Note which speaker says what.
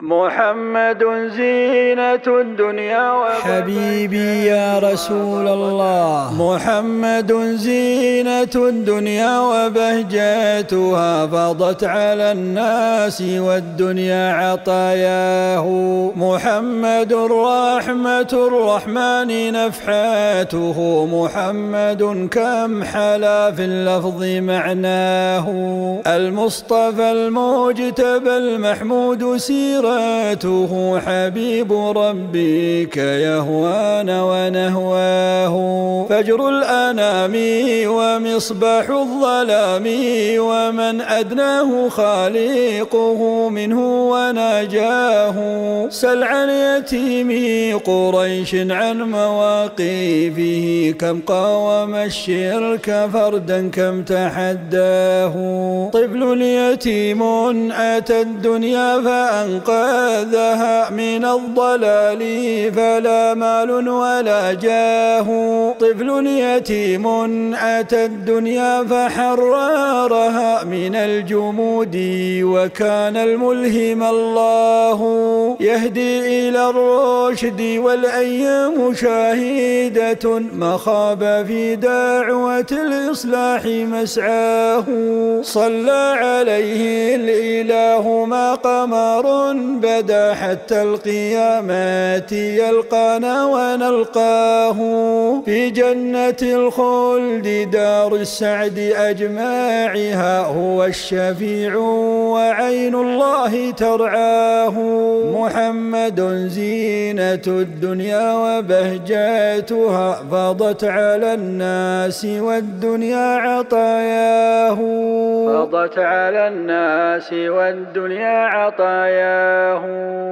Speaker 1: محمد زينة الدنيا
Speaker 2: حبيبي يا رسول الله.
Speaker 1: محمد زينة الدنيا وبهجتها، فاضت على الناس والدنيا عطاياه. محمد رحمة الرحمن نفحاته، محمد كم حلا في اللفظ معناه. المصطفى المجتبى المحمود سيرته، حبيب ربي كيهوان ونهواه. فجر الأنام ومصباح الظلام، ومن أدناه خالقه منه ونجاه. سل عن يتيم قريش عن مواقفه، كم قاوم الشرك فردا كم تحداه. طفل يتيم أتى الدنيا فأنقذها من الضلال، فلا مال ولا جاه. طفل يتيم أتى الدنيا فحررها من الجمود، وكان الملهم الله يهدي إلى الرشد. والأيام شاهدة ما خاب في دعوة الإصلاح مسعاه. صلى عليه الإله ما قمر بدا، حتى القيامات يلقانا ونلقاه. في جنة الخلد دار السعد أجماعها، هو الشفيع وعين الله ترعاه. محمد زينة الدنيا وبهجتها، فاضت على الناس والدنيا عطاياه. فاضت على الناس والدنيا عطاياه.